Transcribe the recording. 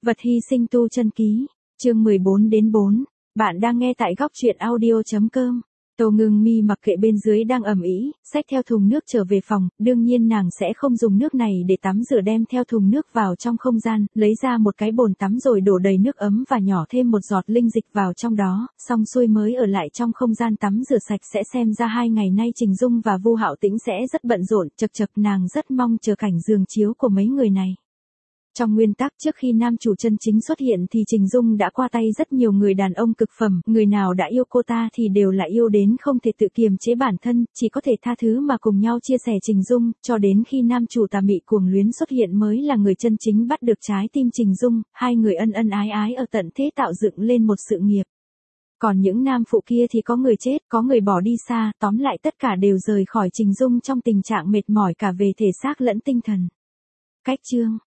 Vật hy sinh tu chân ký, chương 14-4, bạn đang nghe tại góc truyện audio.com. Tô Ngưng Mi mặc kệ bên dưới đang ầm ĩ, xách theo thùng nước trở về phòng, đương nhiên nàng sẽ không dùng nước này để tắm rửa, đem theo thùng nước vào trong không gian, lấy ra một cái bồn tắm rồi đổ đầy nước ấm và nhỏ thêm một giọt linh dịch vào trong đó, xong xuôi mới ở lại trong không gian tắm rửa sạch sẽ. Xem ra 2 ngày nay Trình Dung và Vu Hạo Tĩnh sẽ rất bận rộn, chật nàng rất mong chờ cảnh giường chiếu của mấy người này. Trong nguyên tắc, trước khi nam chủ chân chính xuất hiện thì Trình Dung đã qua tay rất nhiều người đàn ông cực phẩm, người nào đã yêu cô ta thì đều là yêu đến không thể tự kiềm chế bản thân, chỉ có thể tha thứ mà cùng nhau chia sẻ Trình Dung, cho đến khi nam chủ tà mị cuồng luyến xuất hiện mới là người chân chính bắt được trái tim Trình Dung, hai người ân ân ái ái ở tận thế tạo dựng lên một sự nghiệp. Còn những nam phụ kia thì có người chết, có người bỏ đi xa, tóm lại tất cả đều rời khỏi Trình Dung trong tình trạng mệt mỏi cả về thể xác lẫn tinh thần. Cách chương